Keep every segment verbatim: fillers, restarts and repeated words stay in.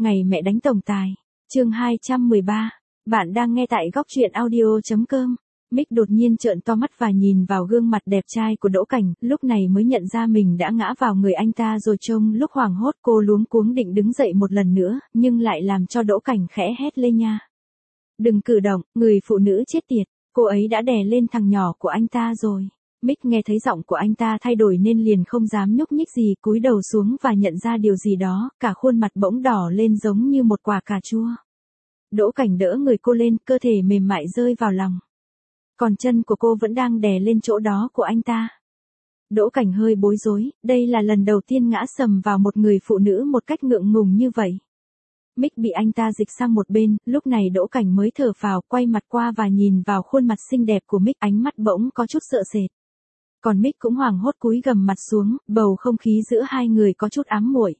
Ngày mẹ đánh tổng tài. Chương hai trăm mười ba. Bạn đang nghe tại góc truyện audio chấm com. Mick đột nhiên trợn to mắt và nhìn vào gương mặt đẹp trai của Đỗ Cảnh, lúc này mới nhận ra mình đã ngã vào người anh ta rồi. Trông lúc hoảng hốt, cô luống cuống định đứng dậy một lần nữa, nhưng lại làm cho Đỗ Cảnh khẽ hét lên nha. Đừng cử động, người phụ nữ chết tiệt, cô ấy đã đè lên thằng nhỏ của anh ta rồi. Mick nghe thấy giọng của anh ta thay đổi nên liền không dám nhúc nhích gì, cúi đầu xuống và nhận ra điều gì đó, cả khuôn mặt bỗng đỏ lên giống như một quả cà chua. Đỗ Cảnh đỡ người cô lên, cơ thể mềm mại rơi vào lòng. Còn chân của cô vẫn đang đè lên chỗ đó của anh ta. Đỗ Cảnh hơi bối rối, đây là lần đầu tiên ngã sầm vào một người phụ nữ một cách ngượng ngùng như vậy. Mick bị anh ta dịch sang một bên, lúc này Đỗ Cảnh mới thở phào, quay mặt qua và nhìn vào khuôn mặt xinh đẹp của Mick, ánh mắt bỗng có chút sợ sệt. Còn Mick cũng hoảng hốt cúi gằm mặt xuống, bầu không khí giữa hai người có chút ám muội.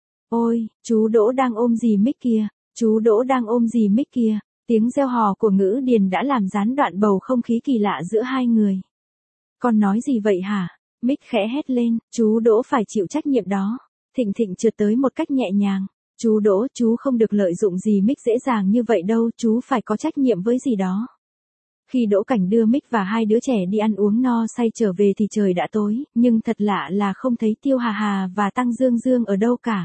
Ôi, chú Đỗ đang ôm gì Mick kìa, chú Đỗ đang ôm gì Mick kìa, tiếng reo hò của Ngữ Điền đã làm gián đoạn bầu không khí kỳ lạ giữa hai người. Con nói gì vậy hả? Mick khẽ hét lên, chú Đỗ phải chịu trách nhiệm đó. Thịnh Thịnh trượt tới một cách nhẹ nhàng. Chú Đỗ, chú không được lợi dụng gì Mick dễ dàng như vậy đâu, chú phải có trách nhiệm với gì đó. Khi Đỗ Cảnh đưa Mick và hai đứa trẻ đi ăn uống no say trở về thì trời đã tối, nhưng thật lạ là không thấy Tiêu Hà Hà và Tăng Dương Dương ở đâu cả.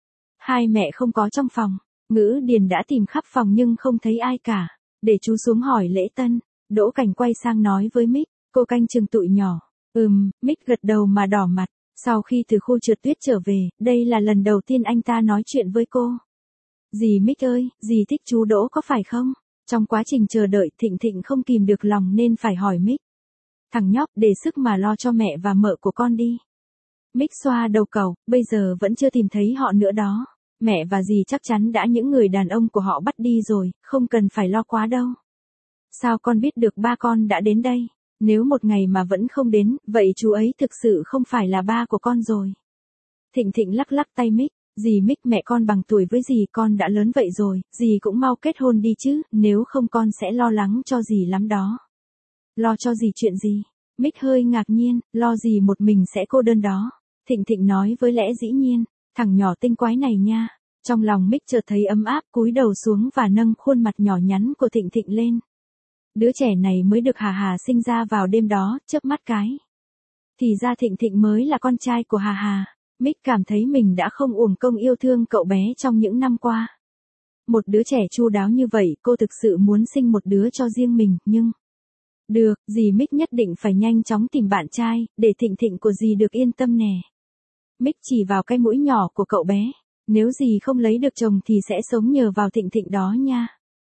Hai mẹ không có trong phòng, Ngữ Điền đã tìm khắp phòng nhưng không thấy ai cả. Để chú xuống hỏi lễ tân, Đỗ Cảnh quay sang nói với Mick, cô canh chừng tụi nhỏ. Ừm, Mick gật đầu mà đỏ mặt. Sau khi từ khu trượt tuyết trở về, đây là lần đầu tiên anh ta nói chuyện với cô. Dì Mick ơi, dì thích chú Đỗ có phải không? Trong quá trình chờ đợi, Thịnh Thịnh không kìm được lòng nên phải hỏi Mick. Thằng nhóc, để sức mà lo cho mẹ và mợ của con đi. Mick xoa đầu cậu, bây giờ vẫn chưa tìm thấy họ nữa đó. Mẹ và dì chắc chắn đã những người đàn ông của họ bắt đi rồi, không cần phải lo quá đâu. Sao con biết được ba con đã đến đây? Nếu một ngày mà vẫn không đến, vậy chú ấy thực sự không phải là ba của con rồi. Thịnh Thịnh lắc lắc tay Mick, dì Mick, mẹ con bằng tuổi với dì, con đã lớn vậy rồi, dì cũng mau kết hôn đi chứ, nếu không con sẽ lo lắng cho dì lắm đó. Lo cho dì chuyện gì? Mick hơi ngạc nhiên, lo gì một mình sẽ cô đơn đó. Thịnh Thịnh nói với lẽ dĩ nhiên, thằng nhỏ tinh quái này nha. Trong lòng Mick chợt thấy ấm áp, cúi đầu xuống và nâng khuôn mặt nhỏ nhắn của Thịnh Thịnh lên. Đứa trẻ này mới được Hà Hà sinh ra vào đêm đó, chớp mắt cái. Thì ra Thịnh Thịnh mới là con trai của Hà Hà. Mick cảm thấy mình đã không uổng công yêu thương cậu bé trong những năm qua. Một đứa trẻ chu đáo như vậy, cô thực sự muốn sinh một đứa cho riêng mình, nhưng... Được, dì Mick nhất định phải nhanh chóng tìm bạn trai, để Thịnh Thịnh của dì được yên tâm nè. Mick chỉ vào cái mũi nhỏ của cậu bé. Nếu dì không lấy được chồng thì sẽ sống nhờ vào Thịnh Thịnh đó nha.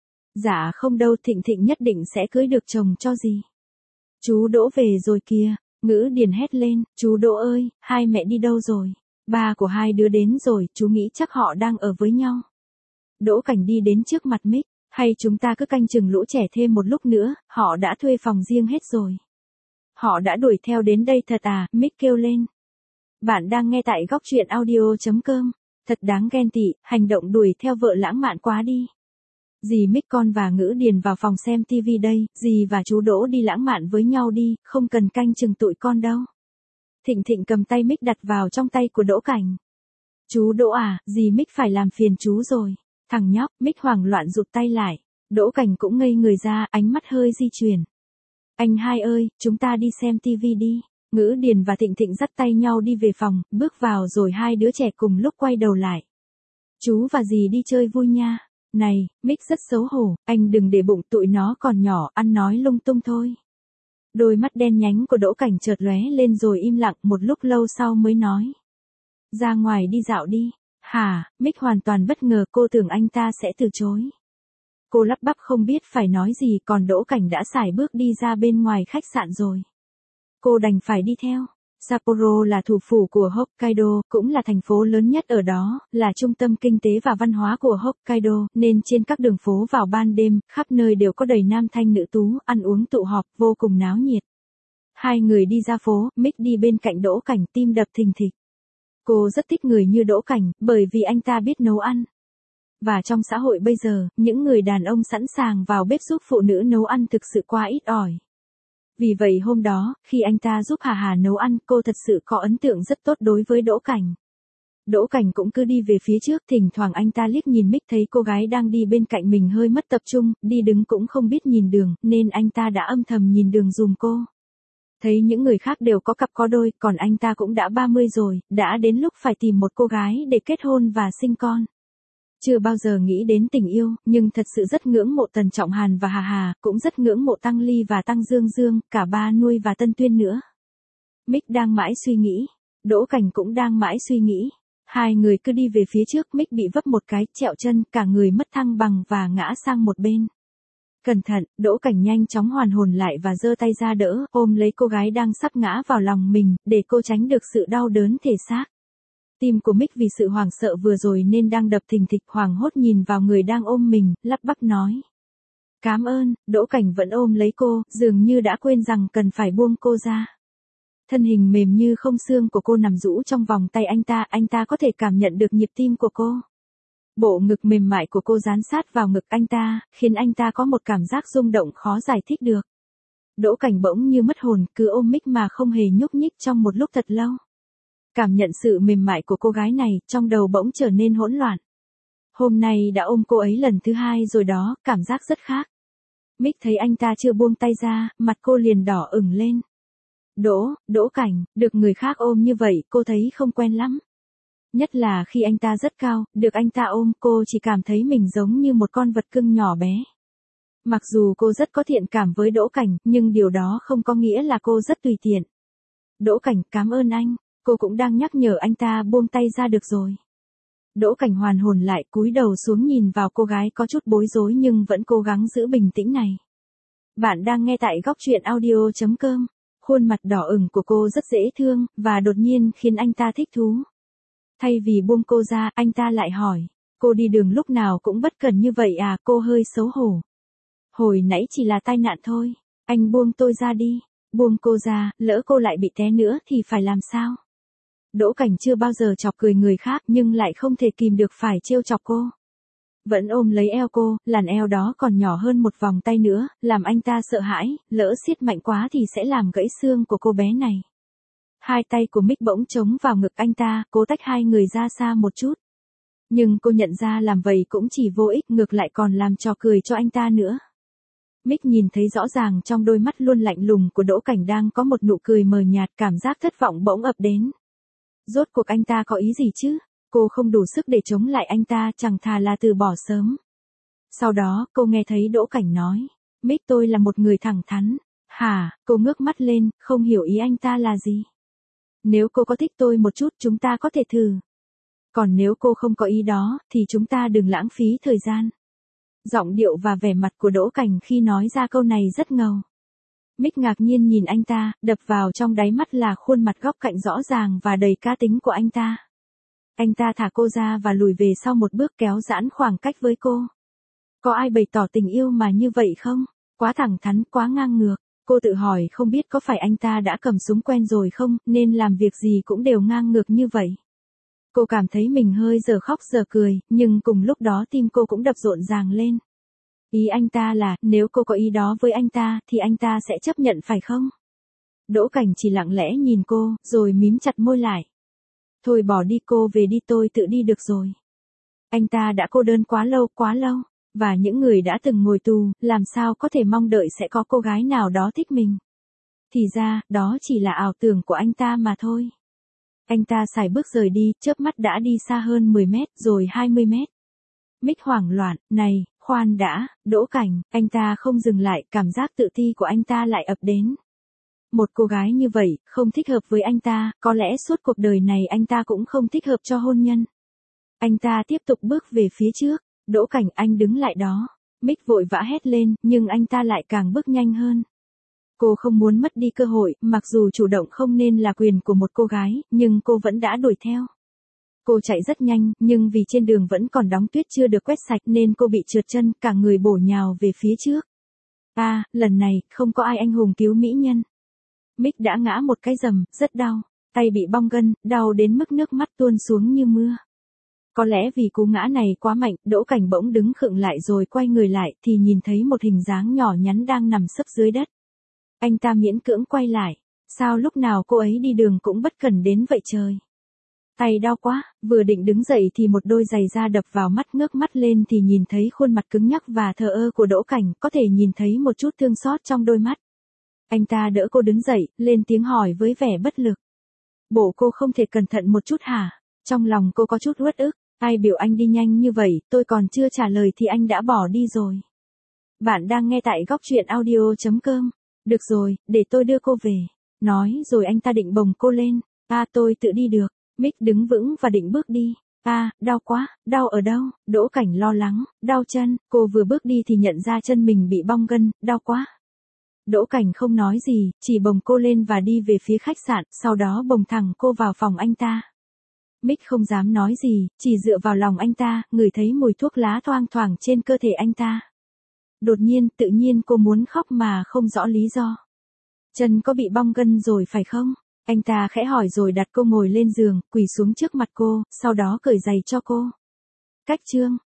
Dạ không đâu, Thịnh Thịnh nhất định sẽ cưới được chồng cho dì. Chú Đỗ về rồi kìa. Ngữ Điền hét lên, chú Đỗ ơi, hai mẹ đi đâu rồi? Ba của hai đứa đến rồi, chú nghĩ chắc họ đang ở với nhau. Đỗ Cảnh đi đến trước mặt Mick, hay chúng ta cứ canh chừng lũ trẻ thêm một lúc nữa, họ đã thuê phòng riêng hết rồi. Họ đã đuổi theo đến đây thật à, Mick kêu lên. Bạn đang nghe tại góc truyện audio chấm com, thật đáng ghen tị, hành động đuổi theo vợ lãng mạn quá đi. Dì Mick, con và Ngữ Điền vào phòng xem tivi đây, dì và chú Đỗ đi lãng mạn với nhau đi, không cần canh chừng tụi con đâu. Thịnh Thịnh cầm tay Mick đặt vào trong tay của Đỗ Cảnh. Chú Đỗ à, dì Mick phải làm phiền chú rồi. Thằng nhóc, Mick hoảng loạn rụt tay lại. Đỗ Cảnh cũng ngây người ra, ánh mắt hơi di chuyển. Anh hai ơi, chúng ta đi xem tivi đi. Ngữ Điền và Thịnh Thịnh dắt tay nhau đi về phòng, bước vào rồi hai đứa trẻ cùng lúc quay đầu lại. Chú và dì đi chơi vui nha. Này, Mick rất xấu hổ, anh đừng để bụng tụi nó còn nhỏ, ăn nói lung tung thôi. Đôi mắt đen nhánh của Đỗ Cảnh chợt lóe lên rồi im lặng, một lúc lâu sau mới nói. Ra ngoài đi dạo đi. Hả? Mick hoàn toàn bất ngờ, cô tưởng anh ta sẽ từ chối. Cô lắp bắp không biết phải nói gì, còn Đỗ Cảnh đã sải bước đi ra bên ngoài khách sạn rồi. Cô đành phải đi theo. Sapporo là thủ phủ của Hokkaido, cũng là thành phố lớn nhất ở đó, là trung tâm kinh tế và văn hóa của Hokkaido, nên trên các đường phố vào ban đêm, khắp nơi đều có đầy nam thanh nữ tú, ăn uống tụ họp, vô cùng náo nhiệt. Hai người đi ra phố, Mick đi bên cạnh Đỗ Cảnh, tim đập thình thịch. Cô rất thích người như Đỗ Cảnh, bởi vì anh ta biết nấu ăn. Và trong xã hội bây giờ, những người đàn ông sẵn sàng vào bếp giúp phụ nữ nấu ăn thực sự quá ít ỏi. Vì vậy hôm đó, khi anh ta giúp Hà Hà nấu ăn, cô thật sự có ấn tượng rất tốt đối với Đỗ Cảnh. Đỗ Cảnh cũng cứ đi về phía trước, thỉnh thoảng anh ta liếc nhìn Mick thấy cô gái đang đi bên cạnh mình hơi mất tập trung, đi đứng cũng không biết nhìn đường, nên anh ta đã âm thầm nhìn đường dùm cô. Thấy những người khác đều có cặp có đôi, còn anh ta cũng đã ba mươi rồi, đã đến lúc phải tìm một cô gái để kết hôn và sinh con. Chưa bao giờ nghĩ đến tình yêu, nhưng thật sự rất ngưỡng mộ Tần Trọng Hàn và Hà Hà, cũng rất ngưỡng mộ Tăng Ly và Tăng Dương Dương, cả Ba Nuôi và Tân Tuyên nữa. Mick đang mãi suy nghĩ, Đỗ Cảnh cũng đang mãi suy nghĩ. Hai người cứ đi về phía trước, Mick bị vấp một cái, trẹo chân, cả người mất thăng bằng và ngã sang một bên. Cẩn thận, Đỗ Cảnh nhanh chóng hoàn hồn lại và giơ tay ra đỡ, ôm lấy cô gái đang sắp ngã vào lòng mình, để cô tránh được sự đau đớn thể xác. Tim của Mick vì sự hoảng sợ vừa rồi nên đang đập thình thịch, hoảng hốt nhìn vào người đang ôm mình, lắp bắp nói. Cám ơn. Đỗ Cảnh vẫn ôm lấy cô, dường như đã quên rằng cần phải buông cô ra. Thân hình mềm như không xương của cô nằm rũ trong vòng tay anh ta, anh ta có thể cảm nhận được nhịp tim của cô. Bộ ngực mềm mại của cô dán sát vào ngực anh ta, khiến anh ta có một cảm giác rung động khó giải thích được. Đỗ Cảnh bỗng như mất hồn, cứ ôm Mick mà không hề nhúc nhích trong một lúc thật lâu. Cảm nhận sự mềm mại của cô gái này, trong đầu bỗng trở nên hỗn loạn. Hôm nay đã ôm cô ấy lần thứ hai rồi đó, cảm giác rất khác. Mick thấy anh ta chưa buông tay ra, mặt cô liền đỏ ửng lên. Đỗ, Đỗ Cảnh, được người khác ôm như vậy, cô thấy không quen lắm. Nhất là khi anh ta rất cao, được anh ta ôm, cô chỉ cảm thấy mình giống như một con vật cưng nhỏ bé. Mặc dù cô rất có thiện cảm với Đỗ Cảnh, nhưng điều đó không có nghĩa là cô rất tùy tiện. Đỗ Cảnh, cảm ơn anh. Cô cũng đang nhắc nhở anh ta buông tay ra được rồi. Đỗ Cảnh hoàn hồn lại, cúi đầu xuống nhìn vào cô gái có chút bối rối nhưng vẫn cố gắng giữ bình tĩnh này. Bạn đang nghe tại góc truyện audio chấm com. Khuôn mặt đỏ ửng của cô rất dễ thương, và đột nhiên khiến anh ta thích thú. Thay vì buông cô ra, anh ta lại hỏi. Cô đi đường lúc nào cũng bất cẩn như vậy à? Cô hơi xấu hổ. Hồi nãy chỉ là tai nạn thôi. Anh buông tôi ra đi. Buông cô ra, lỡ cô lại bị té nữa thì phải làm sao? Đỗ Cảnh chưa bao giờ chọc cười người khác nhưng lại không thể kìm được phải trêu chọc cô. Vẫn ôm lấy eo cô, làn eo đó còn nhỏ hơn một vòng tay nữa, làm anh ta sợ hãi, lỡ siết mạnh quá thì sẽ làm gãy xương của cô bé này. Hai tay của Mick bỗng trống vào ngực anh ta, cố tách hai người ra xa một chút. Nhưng cô nhận ra làm vậy cũng chỉ vô ích, ngược lại còn làm trò cười cho anh ta nữa. Mick nhìn thấy rõ ràng trong đôi mắt luôn lạnh lùng của Đỗ Cảnh đang có một nụ cười mờ nhạt, cảm giác thất vọng bỗng ập đến. Rốt cuộc anh ta có ý gì chứ? Cô không đủ sức để chống lại anh ta, chẳng thà là từ bỏ sớm. Sau đó, cô nghe thấy Đỗ Cảnh nói. Mick, tôi là một người thẳng thắn. Hả? Cô ngước mắt lên, không hiểu ý anh ta là gì. Nếu cô có thích tôi một chút, chúng ta có thể thử. Còn nếu cô không có ý đó, thì chúng ta đừng lãng phí thời gian. Giọng điệu và vẻ mặt của Đỗ Cảnh khi nói ra câu này rất ngầu. Mick ngạc nhiên nhìn anh ta, đập vào trong đáy mắt là khuôn mặt góc cạnh rõ ràng và đầy cá tính của anh ta. Anh ta thả cô ra và lùi về sau một bước, kéo giãn khoảng cách với cô. Có ai bày tỏ tình yêu mà như vậy không? Quá thẳng thắn, quá ngang ngược. Cô tự hỏi không biết có phải anh ta đã cầm súng quen rồi không, nên làm việc gì cũng đều ngang ngược như vậy. Cô cảm thấy mình hơi giờ khóc giờ cười, nhưng cùng lúc đó tim cô cũng đập rộn ràng lên. Ý anh ta là, nếu cô có ý đó với anh ta, thì anh ta sẽ chấp nhận phải không? Đỗ Cảnh chỉ lặng lẽ nhìn cô, rồi mím chặt môi lại. Thôi bỏ đi, cô về đi, tôi tự đi được rồi. Anh ta đã cô đơn quá lâu, quá lâu. Và những người đã từng ngồi tù, làm sao có thể mong đợi sẽ có cô gái nào đó thích mình. Thì ra, đó chỉ là ảo tưởng của anh ta mà thôi. Anh ta sải bước rời đi, chớp mắt đã đi xa hơn mười mét, rồi hai mươi mét. Mick hoảng loạn, này, khoan đã, Đỗ Cảnh, anh ta không dừng lại, cảm giác tự ti của anh ta lại ập đến. Một cô gái như vậy, không thích hợp với anh ta, có lẽ suốt cuộc đời này anh ta cũng không thích hợp cho hôn nhân. Anh ta tiếp tục bước về phía trước. Đỗ Cảnh, anh đứng lại đó. Mick vội vã hét lên, nhưng anh ta lại càng bước nhanh hơn. Cô không muốn mất đi cơ hội, mặc dù chủ động không nên là quyền của một cô gái, nhưng cô vẫn đã đuổi theo. Cô chạy rất nhanh, nhưng vì trên đường vẫn còn đóng tuyết chưa được quét sạch nên cô bị trượt chân, cả người bổ nhào về phía trước. À, lần này, không có ai anh hùng cứu mỹ nhân. Mick đã ngã một cái rầm, rất đau. Tay bị bong gân, đau đến mức nước mắt tuôn xuống như mưa. Có lẽ vì cú ngã này quá mạnh, Đỗ Cảnh bỗng đứng khựng lại rồi quay người lại thì nhìn thấy một hình dáng nhỏ nhắn đang nằm sấp dưới đất. Anh ta miễn cưỡng quay lại. Sao lúc nào cô ấy đi đường cũng bất cẩn đến vậy trời? Tay đau quá, vừa định đứng dậy thì một đôi giày da đập vào mắt, ngước mắt lên thì nhìn thấy khuôn mặt cứng nhắc và thờ ơ của Đỗ Cảnh, có thể nhìn thấy một chút thương xót trong đôi mắt. Anh ta đỡ cô đứng dậy, lên tiếng hỏi với vẻ bất lực. Bộ cô không thể cẩn thận một chút hả? Trong lòng cô có chút uất ức, ai biểu anh đi nhanh như vậy, tôi còn chưa trả lời thì anh đã bỏ đi rồi. Bạn đang nghe tại góc truyện audio chấm com. Được rồi, để tôi đưa cô về. Nói rồi anh ta định bồng cô lên. À, tôi tự đi được. Mick đứng vững và định bước đi. À, đau quá, đau ở đâu? Đỗ Cảnh lo lắng, đau chân. Cô vừa bước đi thì nhận ra chân mình bị bong gân, đau quá. Đỗ Cảnh không nói gì, chỉ bồng cô lên và đi về phía khách sạn, sau đó bồng thẳng cô vào phòng anh ta. Mick không dám nói gì, chỉ dựa vào lòng anh ta, ngửi thấy mùi thuốc lá thoang thoảng trên cơ thể anh ta. Đột nhiên, tự nhiên cô muốn khóc mà không rõ lý do. Chân có bị bong gân rồi phải không? Anh ta khẽ hỏi rồi đặt cô ngồi lên giường, quỳ xuống trước mặt cô, sau đó cởi giày cho cô. Cách chương